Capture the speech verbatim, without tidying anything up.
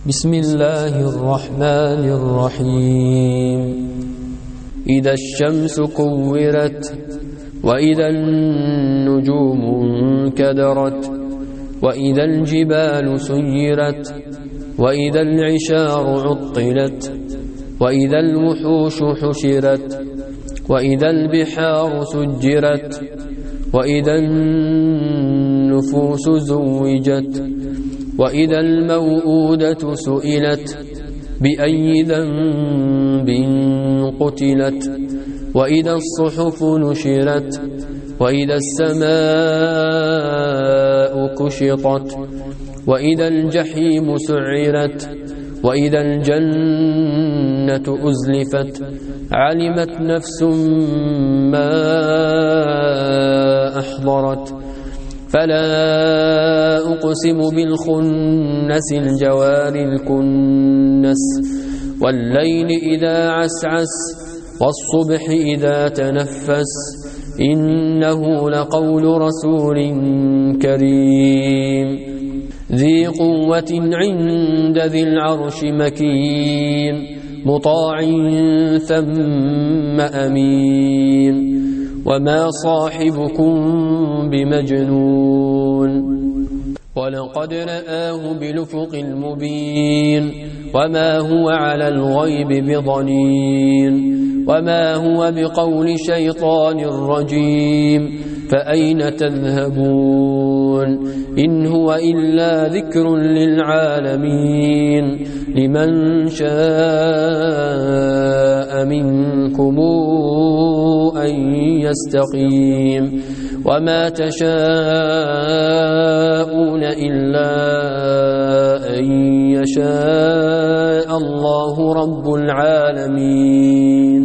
بسم الله الرحمن الرحيم إذا الشمس كورت وإذا النجوم انكدرت وإذا الجبال سيرت وإذا العشار عطلت وإذا الوحوش حشرت وإذا البحار سجرت وإذا النفوس زوجت وإذا الموءودة سئلت بأي ذنب قتلت وإذا الصحف نشرت وإذا السماء كشطت وإذا الجحيم سعرت وإذا الجنة أزلفت علمت نفس ما أحضرت فلا أقسم بالخنس الجوار الكنس والليل إذا عسعس والصبح إذا تنفس إنه لقول رسول كريم ذي قوة عند ذي العرش مكين مطاع ثم أمين وما صاحبكم بمجنون ولقد رآه بالأفق المبين وما هو على الغيب بضنين وما هو بقول شيطان رجيم فأين تذهبون إن هو إلا ذكر للعالمين لمن شاء منكم أن يستقيم وما تشاءون إلا أن يشاء الله رب العالمين.